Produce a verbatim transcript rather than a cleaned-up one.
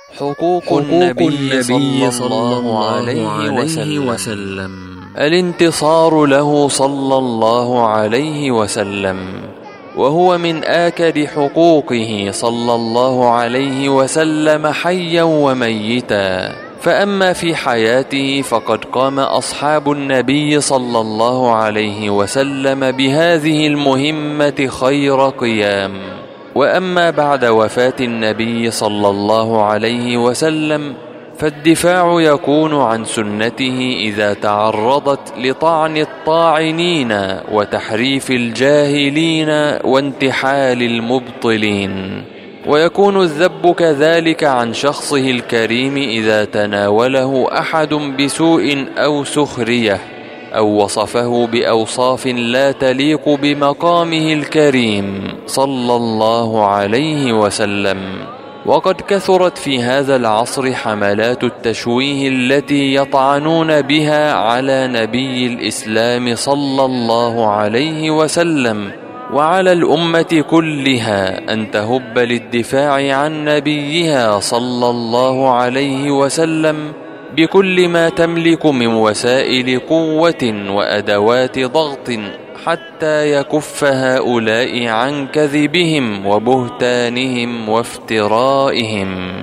حقوق النبي صلى الله عليه وسلم. الانتصار له صلى الله عليه وسلم، وهو من آكد حقوقه صلى الله عليه وسلم حيا وميتا. فأما في حياته فقد قام أصحاب النبي صلى الله عليه وسلم بهذه المهمة خير قيام. وأما بعد وفاة النبي صلى الله عليه وسلم فالدفاع يكون عن سنته إذا تعرضت لطعن الطاعنين وتحريف الجاهلين وانتحال المبطلين، ويكون الذب كذلك عن شخصه الكريم إذا تناوله أحد بسوء أو سخرية أو وصفه بأوصاف لا تليق بمقامه الكريم صلى الله عليه وسلم. وقد كثرت في هذا العصر حملات التشويه التي يطعنون بها على نبي الإسلام صلى الله عليه وسلم، وعلى الأمة كلها أن تهب للدفاع عن نبيها صلى الله عليه وسلم بكل ما تملك من وسائل قوة وأدوات ضغط حتى يكف هؤلاء عن كذبهم وبهتانهم وافترائهم.